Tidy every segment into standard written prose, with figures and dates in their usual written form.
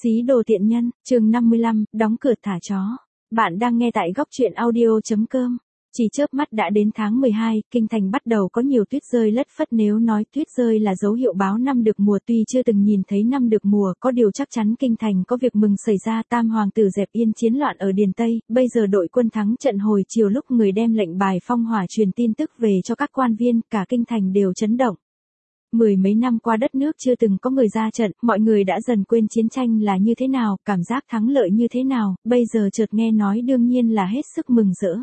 Xí đồ tiện nhân, chương 55, đóng cửa thả chó. Bạn đang nghe tại góc truyện audio.com. Chỉ chớp mắt đã đến tháng 12, kinh thành bắt đầu có nhiều tuyết rơi lất phất. Nếu nói tuyết rơi là dấu hiệu báo năm được mùa, tuy chưa từng nhìn thấy năm được mùa, có điều chắc chắn kinh thành có việc mừng xảy ra. Tam hoàng tử dẹp yên chiến loạn ở Điền Tây, bây giờ đội quân thắng trận hồi chiều, lúc người đem lệnh bài phong hỏa truyền tin tức về cho các quan viên, cả kinh thành đều chấn động. Mười mấy năm qua đất nước chưa từng có người ra trận, mọi người đã dần quên chiến tranh là như thế nào, cảm giác thắng lợi như thế nào, bây giờ chợt nghe nói đương nhiên là hết sức mừng rỡ.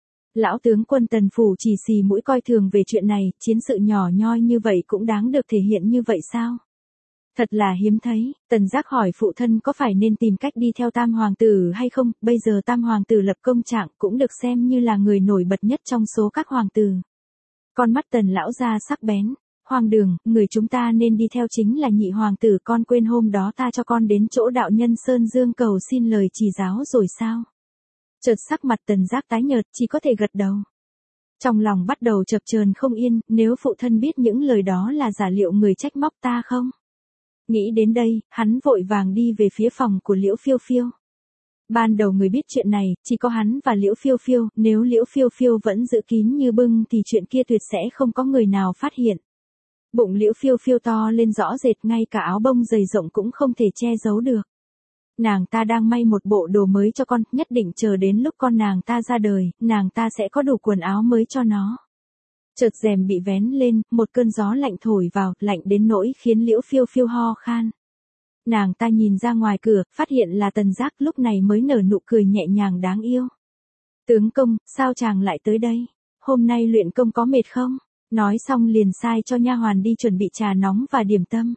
Lão tướng quân Tần Phủ chỉ xì mũi coi thường về chuyện này, chiến sự nhỏ nhoi như vậy cũng đáng được thể hiện như vậy sao? Thật là hiếm thấy. Tần Giác hỏi phụ thân có phải nên tìm cách đi theo Tam hoàng tử hay không, bây giờ Tam hoàng tử lập công trạng cũng được xem như là người nổi bật nhất trong số các hoàng tử. Con mắt Tần lão ra sắc bén. Hoàng đường, người chúng ta nên đi theo chính là nhị hoàng tử, con quên hôm đó ta cho con đến chỗ đạo nhân Sơn Dương cầu xin lời chỉ giáo rồi sao? Chợt sắc mặt Tần Giác tái nhợt, chỉ có thể gật đầu. Trong lòng bắt đầu chập chờn không yên, nếu phụ thân biết những lời đó là giả, liệu người trách móc ta không? Nghĩ đến đây, hắn vội vàng đi về phía phòng của Liễu Phiêu Phiêu. Ban đầu người biết chuyện này, chỉ có hắn và Liễu Phiêu Phiêu, nếu Liễu Phiêu Phiêu vẫn giữ kín như bưng thì chuyện kia tuyệt sẽ không có người nào phát hiện. Bụng Liễu Phiêu Phiêu to lên rõ rệt, ngay cả áo bông dày rộng cũng không thể che giấu được. Nàng ta đang may một bộ đồ mới cho con, nhất định chờ đến lúc con nàng ta ra đời, nàng ta sẽ có đủ quần áo mới cho nó. Chợt rèm bị vén lên, một cơn gió lạnh thổi vào, lạnh đến nỗi khiến Liễu Phiêu Phiêu ho khan. Nàng ta nhìn ra ngoài cửa, phát hiện là Tần Giác, lúc này mới nở nụ cười nhẹ nhàng đáng yêu. Tướng công, sao chàng lại tới đây? Hôm nay luyện công có mệt không? Nói xong liền sai cho nha hoàn đi chuẩn bị trà nóng và điểm tâm.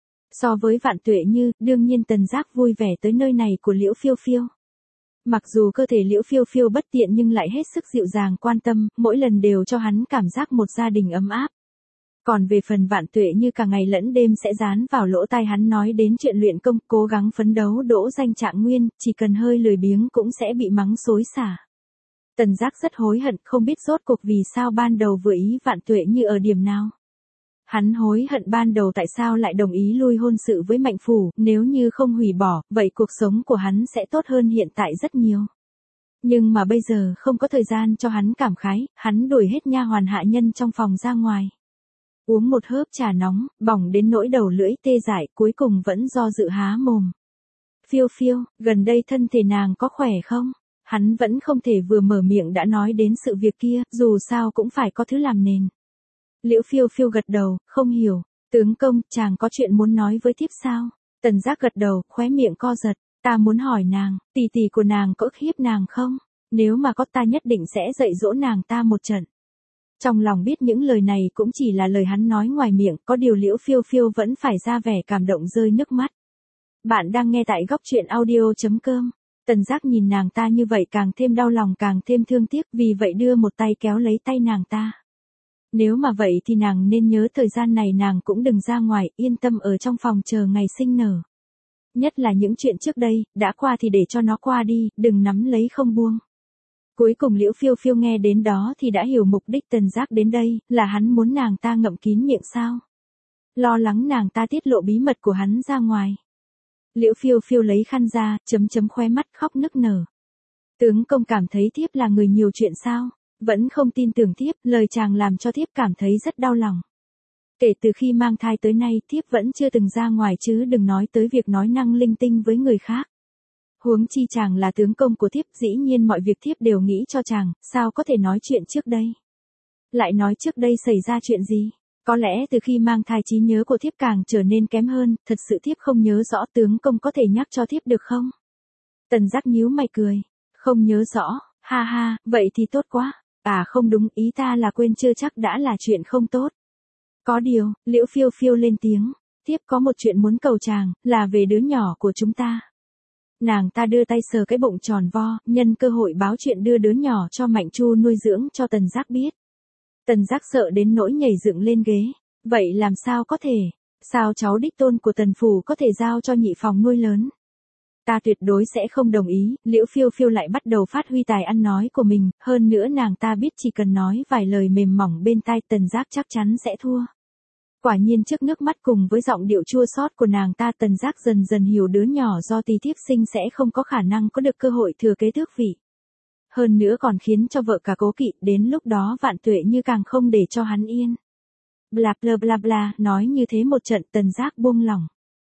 So với Vạn Tuệ Như, đương nhiên Tần Giác vui vẻ tới nơi này của Liễu Phiêu Phiêu. Mặc dù cơ thể Liễu Phiêu Phiêu bất tiện nhưng lại hết sức dịu dàng quan tâm, mỗi lần đều cho hắn cảm giác một gia đình ấm áp. Còn về phần Vạn Tuệ Như cả ngày lẫn đêm sẽ dán vào lỗ tai hắn nói đến chuyện luyện công, cố gắng phấn đấu đỗ danh trạng nguyên, chỉ cần hơi lười biếng cũng sẽ bị mắng xối xả. Tần Giác rất hối hận, không biết rốt cuộc vì sao ban đầu vừa ý Vạn Tuệ Như ở điểm nào. Hắn hối hận ban đầu tại sao lại đồng ý lui hôn sự với Mạnh Phủ, nếu như không hủy bỏ, vậy cuộc sống của hắn sẽ tốt hơn hiện tại rất nhiều. Nhưng mà bây giờ không có thời gian cho hắn cảm khái, hắn đuổi hết nha hoàn hạ nhân trong phòng ra ngoài. Uống một hớp trà nóng, bỏng đến nỗi đầu lưỡi tê dại, cuối cùng vẫn do dự há mồm. Phiêu Phiêu, gần đây thân thể nàng có khỏe không? Hắn vẫn không thể vừa mở miệng đã nói đến sự việc kia, dù sao cũng phải có thứ làm nền. Liễu Phiêu Phiêu gật đầu, không hiểu. Tướng công, chàng có chuyện muốn nói với thiếp sao? Tần Giác gật đầu, khóe miệng co giật. Ta muốn hỏi nàng, tỷ tỷ của nàng có ức hiếp nàng không? Nếu mà có, ta nhất định sẽ dạy dỗ nàng ta một trận. Trong lòng biết những lời này cũng chỉ là lời hắn nói ngoài miệng, có điều Liễu Phiêu Phiêu vẫn phải ra vẻ cảm động rơi nước mắt. Bạn đang nghe tại góc truyện audio.com. Tần Giác nhìn nàng ta như vậy càng thêm đau lòng, càng thêm thương tiếc, vì vậy đưa một tay kéo lấy tay nàng ta. Nếu mà vậy thì nàng nên nhớ thời gian này nàng cũng đừng ra ngoài, yên tâm ở trong phòng chờ ngày sinh nở. Nhất là những chuyện trước đây, đã qua thì để cho nó qua đi, đừng nắm lấy không buông. Cuối cùng Liễu Phiêu Phiêu nghe đến đó thì đã hiểu mục đích Tần Giác đến đây, là hắn muốn nàng ta ngậm kín miệng sao? Lo lắng nàng ta tiết lộ bí mật của hắn ra ngoài. Liễu Phiêu Phiêu lấy khăn ra, khóe mắt khóc nức nở. Tướng công cảm thấy thiếp là người nhiều chuyện sao? Vẫn không tin tưởng thiếp, lời chàng làm cho thiếp cảm thấy rất đau lòng. Kể từ khi mang thai tới nay, thiếp vẫn chưa từng ra ngoài chứ đừng nói tới việc nói năng linh tinh với người khác. Huống chi chàng là tướng công của thiếp, dĩ nhiên mọi việc thiếp đều nghĩ cho chàng, sao có thể nói chuyện trước đây? Lại nói trước đây xảy ra chuyện gì? Có lẽ từ khi mang thai trí nhớ của thiếp càng trở nên kém hơn, thật sự thiếp không nhớ rõ, tướng công có thể nhắc cho thiếp được không? Tần Giác nhíu mày cười. Không nhớ rõ, ha ha, vậy thì tốt quá. À không đúng, ý ta là quên chưa chắc đã là chuyện không tốt. Có điều, Liễu Phiêu Phiêu lên tiếng. Thiếp có một chuyện muốn cầu chàng, là về đứa nhỏ của chúng ta. Nàng ta đưa tay sờ cái bụng tròn vo, nhân cơ hội báo chuyện đưa đứa nhỏ cho Mạnh Chu nuôi dưỡng cho Tần Giác biết. Tần Giác sợ đến nỗi nhảy dựng lên ghế. Vậy làm sao có thể? Sao cháu đích tôn của Tần Phủ có thể giao cho nhị phòng nuôi lớn? Ta tuyệt đối sẽ không đồng ý. Liễu Phiêu Phiêu lại bắt đầu phát huy tài ăn nói của mình, hơn nữa nàng ta biết chỉ cần nói vài lời mềm mỏng bên tai Tần Giác chắc chắn sẽ thua. Quả nhiên trước nước mắt cùng với giọng điệu chua xót của nàng ta, Tần Giác dần dần hiểu đứa nhỏ do Tỳ Thiếp sinh sẽ không có khả năng có được cơ hội thừa kế tước vị. Hơn nữa còn khiến cho vợ cả cố kỵ, đến lúc đó Vạn Tuệ như càng không để cho hắn yên. Bla bla bla bla, nói như thế một trận Tần Giác buông lỏng.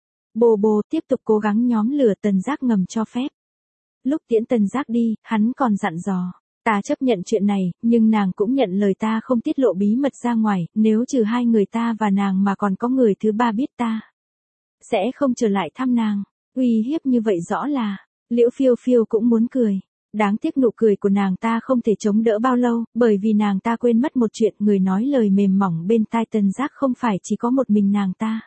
Bồ tiếp tục cố gắng nhóm lửa, Tần Giác ngầm cho phép. Lúc tiễn Tần Giác đi, hắn còn dặn dò. Ta chấp nhận chuyện này, nhưng nàng cũng nhận lời ta không tiết lộ bí mật ra ngoài, nếu trừ hai người ta và nàng mà còn có người thứ ba biết ta sẽ không trở lại thăm nàng. Uy hiếp như vậy rõ là, Liễu Phiêu Phiêu cũng muốn cười. Đáng tiếc nụ cười của nàng ta không thể chống đỡ bao lâu, bởi vì nàng ta quên mất một chuyện, người nói lời mềm mỏng bên tai Tần Giác không phải chỉ có một mình nàng ta.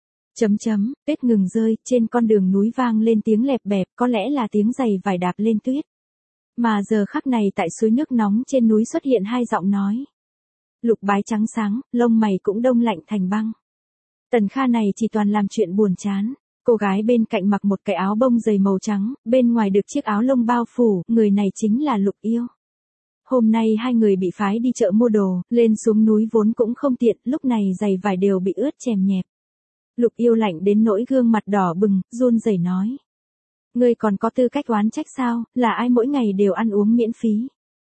Tuyết ngừng rơi, trên con đường núi vang lên tiếng lẹp bẹp, có lẽ là tiếng giày vải đạp lên tuyết. Mà giờ khắc này tại suối nước nóng trên núi xuất hiện hai giọng nói. Lục Bái trắng sáng, lông mày cũng đông lạnh thành băng. Tần Kha này chỉ toàn làm chuyện buồn chán. Cô gái bên cạnh mặc một cái áo bông dày màu trắng, bên ngoài được chiếc áo lông bao phủ, người này chính là Lục Yêu. Hôm nay hai người bị phái đi chợ mua đồ, lên xuống núi vốn cũng không tiện, lúc này giày vải đều bị ướt chèm nhẹp. Lục Yêu lạnh đến nỗi gương mặt đỏ bừng, run rẩy nói. Ngươi còn có tư cách oán trách sao, là ai mỗi ngày đều ăn uống miễn phí.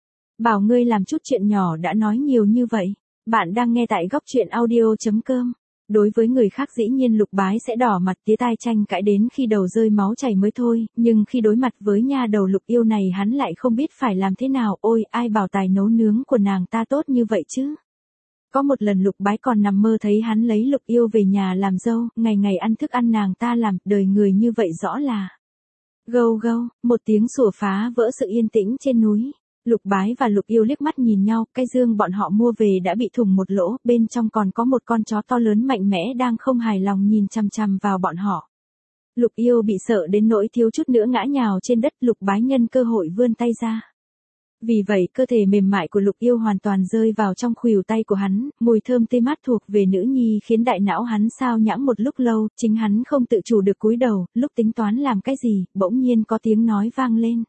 Bảo ngươi làm chút chuyện nhỏ đã nói nhiều như vậy. Bạn đang nghe tại góc truyện audio.com. Đối với người khác dĩ nhiên Lục Bái sẽ đỏ mặt tía tai tranh cãi đến khi đầu rơi máu chảy mới thôi, nhưng khi đối mặt với nha đầu Lục Yêu này hắn lại không biết phải làm thế nào. Ôi, ai bảo tài nấu nướng của nàng ta tốt như vậy chứ. Có một lần Lục Bái còn nằm mơ thấy hắn lấy Lục Yêu về nhà làm dâu, ngày ngày ăn thức ăn nàng ta làm, đời người như vậy rõ là. Gâu gâu, một tiếng sủa phá vỡ sự yên tĩnh trên núi. Lục Bái và Lục Yêu liếc mắt nhìn nhau, cái dương bọn họ mua về đã bị thủng một lỗ, bên trong còn có một con chó to lớn mạnh mẽ đang không hài lòng nhìn chằm chằm vào bọn họ. Lục Yêu bị sợ đến nỗi thiếu chút nữa ngã nhào trên đất, Lục Bái nhân cơ hội vươn tay ra. Vì vậy cơ thể mềm mại của Lục Yêu hoàn toàn rơi vào trong khuỷu tay của hắn, mùi thơm tê mát thuộc về nữ nhi khiến đại não hắn sao nhãng một lúc lâu, chính hắn không tự chủ được cúi đầu, lúc tính toán làm cái gì, bỗng nhiên có tiếng nói vang lên.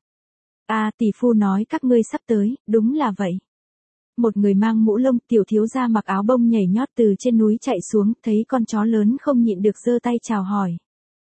Tỷ phu nói các ngươi sắp tới, đúng là vậy. Một người mang mũ lông, tiểu thiếu gia mặc áo bông nhảy nhót từ trên núi chạy xuống, thấy con chó lớn không nhịn được giơ tay chào hỏi.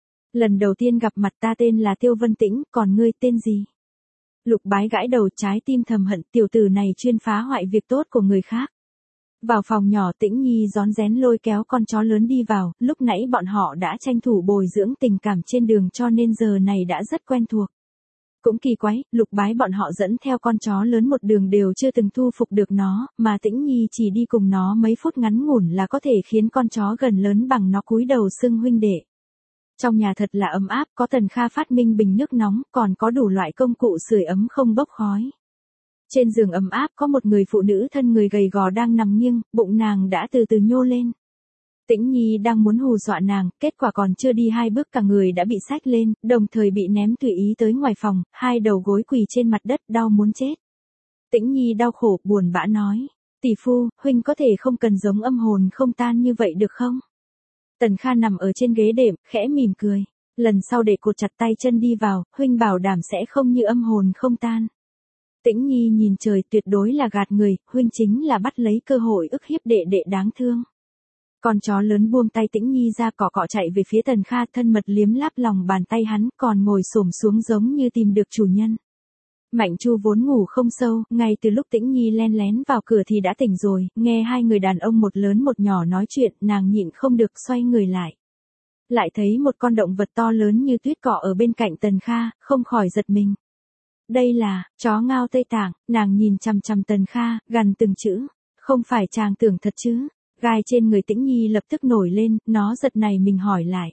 Lần đầu tiên gặp mặt, ta tên là Tiêu Vân Tĩnh, còn ngươi tên gì? Lục Bái gãi đầu, trái tim thầm hận, tiểu tử này chuyên phá hoại việc tốt của người khác. Vào phòng nhỏ, Tĩnh Nhi rón rén lôi kéo con chó lớn đi vào, lúc nãy bọn họ đã tranh thủ bồi dưỡng tình cảm trên đường cho nên giờ này đã rất quen thuộc. Cũng kỳ quái, Lục Bái bọn họ dẫn theo con chó lớn một đường đều chưa từng thu phục được nó, mà Tĩnh Nhi chỉ đi cùng nó mấy phút ngắn ngủn là có thể khiến con chó gần lớn bằng nó cúi đầu xưng huynh đệ. Trong nhà thật là ấm áp, có Tần Kha phát minh bình nước nóng, còn có đủ loại công cụ sưởi ấm không bốc khói. Trên giường ấm áp có một người phụ nữ thân người gầy gò đang nằm nghiêng, bụng nàng đã từ từ nhô lên. Tĩnh Nhi đang muốn hù dọa nàng, kết quả còn chưa đi hai bước cả người đã bị xách lên, đồng thời bị ném tùy ý tới ngoài phòng, hai đầu gối quỳ trên mặt đất đau muốn chết. Tĩnh Nhi đau khổ, buồn bã nói, tỷ phu, huynh có thể không cần giống âm hồn không tan như vậy được không? Tần Kha nằm ở trên ghế đệm, khẽ mỉm cười, lần sau để cột chặt tay chân đi vào, huynh bảo đảm sẽ không như âm hồn không tan. Tĩnh Nhi nhìn trời, tuyệt đối là gạt người, huynh chính là bắt lấy cơ hội ức hiếp đệ đệ đáng thương. Con chó lớn buông tay Tĩnh Nhi ra, cọ cọ chạy về phía Tần Kha, thân mật liếm láp lòng bàn tay hắn, còn ngồi xổm xuống giống như tìm được chủ nhân. Mạnh Chu vốn ngủ không sâu, ngay từ lúc Tĩnh Nhi len lén vào cửa thì đã tỉnh rồi, nghe hai người đàn ông một lớn một nhỏ nói chuyện, nàng nhịn không được xoay người lại. Lại thấy một con động vật to lớn như tuyết cọ ở bên cạnh Tần Kha, không khỏi giật mình. Đây là, chó Ngao Tây Tạng, nàng nhìn chằm chằm Tần Kha, gằn từng chữ, không phải chàng tưởng thật chứ? Gai trên người Tĩnh Nhi lập tức nổi lên, nó giật này mình hỏi lại.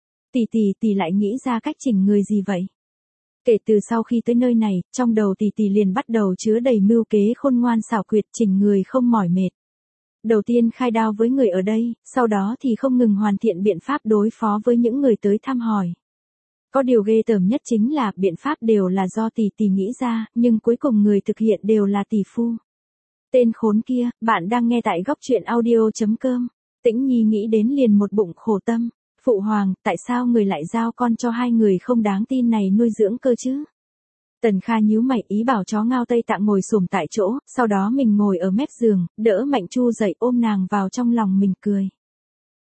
Tỷ lại nghĩ ra cách chỉnh người gì vậy? Kể từ sau khi tới nơi này, trong đầu tỷ liền bắt đầu chứa đầy mưu kế khôn ngoan xảo quyệt, chỉnh người không mỏi mệt. Đầu tiên khai đao với người ở đây, sau đó thì không ngừng hoàn thiện biện pháp đối phó với những người tới thăm hỏi. Có điều ghê tởm nhất chính là biện pháp đều là do tỷ nghĩ ra, nhưng cuối cùng người thực hiện đều là tỷ phu. Tên khốn kia, bạn đang nghe tại góc truyện audio.com. Tĩnh Nhi nghĩ đến liền một bụng khổ tâm. Phụ hoàng, tại sao người lại giao con cho hai người không đáng tin này nuôi dưỡng cơ chứ? Tần Kha nhíu mày, ý bảo chó Ngao Tây Tạng ngồi xổm tại chỗ, sau đó mình ngồi ở mép giường, đỡ Mạnh Chu dậy ôm nàng vào trong lòng mình cười.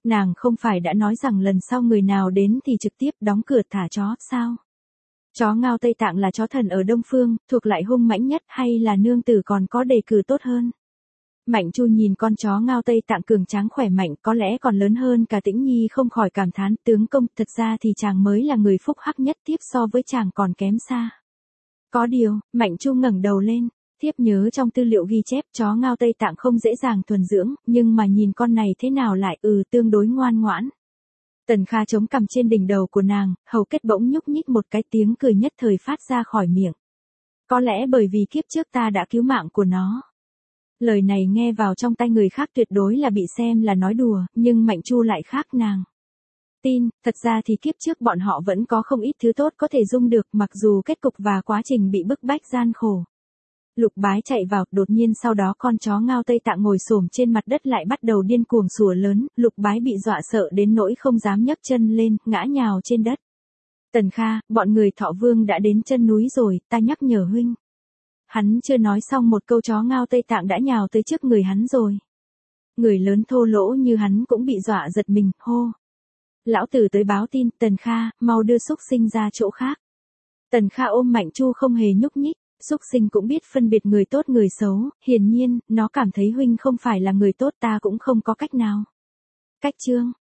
Nàng không phải đã nói rằng lần sau người nào đến thì trực tiếp đóng cửa thả chó, sao? Chó Ngao Tây Tạng là chó thần ở Đông Phương, thuộc lại hung mãnh nhất hay là nương tử còn có đề cử tốt hơn? Mạnh Chu nhìn con chó Ngao Tây Tạng cường tráng khỏe mạnh có lẽ còn lớn hơn cả Tĩnh Nhi không khỏi cảm thán tướng công thật ra thì chàng mới là người phúc hắc nhất tiếp so với chàng còn kém xa. Có điều, Mạnh Chu ngẩng đầu lên, thiếp nhớ trong tư liệu ghi chép chó Ngao Tây Tạng không dễ dàng thuần dưỡng, nhưng mà nhìn con này thế nào lại tương đối ngoan ngoãn. Tần Kha chống cằm trên đỉnh đầu của nàng, hầu kết bỗng nhúc nhích một cái tiếng cười nhất thời phát ra khỏi miệng. Có lẽ bởi vì kiếp trước ta đã cứu mạng của nó. Lời này nghe vào trong tai người khác tuyệt đối là bị xem là nói đùa, nhưng Mạnh Chu lại khác nàng. Tin, thật ra thì kiếp trước bọn họ vẫn có không ít thứ tốt có thể dung được mặc dù kết cục và quá trình bị bức bách gian khổ. Lục Bái chạy vào, đột nhiên sau đó con chó Ngao Tây Tạng ngồi xổm trên mặt đất lại bắt đầu điên cuồng sủa lớn, Lục Bái bị dọa sợ đến nỗi không dám nhấc chân lên, ngã nhào trên đất. Tần Kha, bọn người Thọ Vương đã đến chân núi rồi, ta nhắc nhở huynh. Hắn chưa nói xong một câu chó Ngao Tây Tạng đã nhào tới trước người hắn rồi. Người lớn thô lỗ như hắn cũng bị dọa giật mình, hô. Lão tử tới báo tin, Tần Kha, mau đưa xúc sinh ra chỗ khác. Tần Kha ôm Mạnh Chu không hề nhúc nhích, xúc sinh cũng biết phân biệt người tốt người xấu, hiển nhiên, nó cảm thấy huynh không phải là người tốt ta cũng không có cách nào. Cách chương.